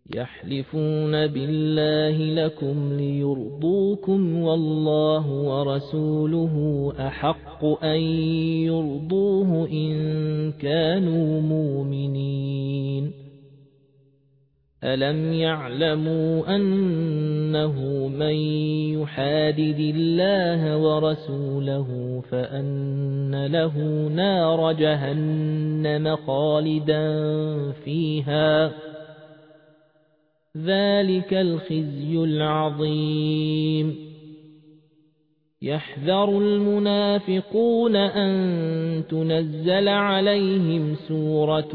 يحلفون بالله لكم ليرضوكم والله ورسوله أحق أن يرضوه إن كانوا مؤمنين ألم يعلموا أنه من يحادد الله ورسوله فأن له نار جهنم خالدا فيها ذلك الخزي العظيم يحذر المنافقون أن تنزل عليهم سورة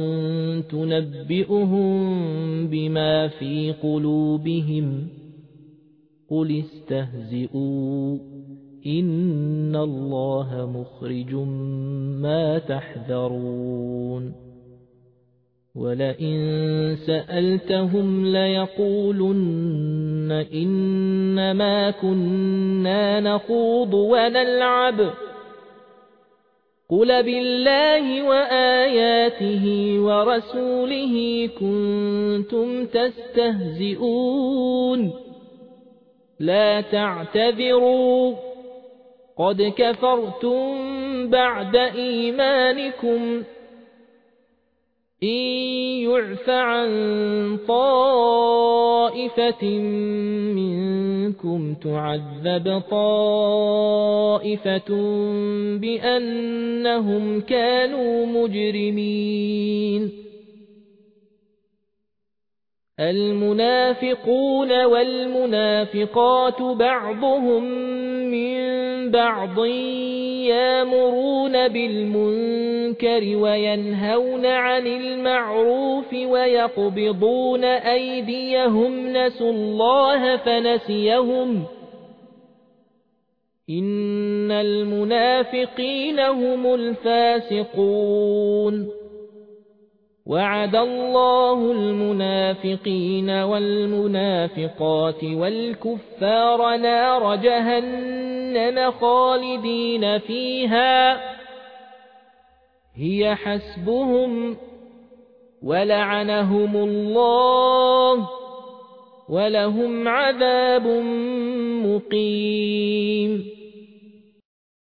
تنبئهم بما في قلوبهم قل استهزئوا إن الله مخرج ما تحذرون ولئن سألتهم ليقولن إنما كنا نخوض ونلعب قل بالله وآياته ورسوله كنتم تستهزئون لا تعتذروا قد كفرتم بعد إيمانكم إن يعف عن طائفة منكم تعذب طائفة بأنهم كانوا مجرمين المنافقون والمنافقات بعضهم من بعض يأمرون بالمنكر وينهون عن المعروف ويقبضون أيديهم نسوا الله فنسيهم إن المنافقين هم الفاسقون وعد الله المنافقين والمنافقات والكفار نار جهنم خالدين فيها هي حسبهم ولعنهم الله ولهم عذاب مقيم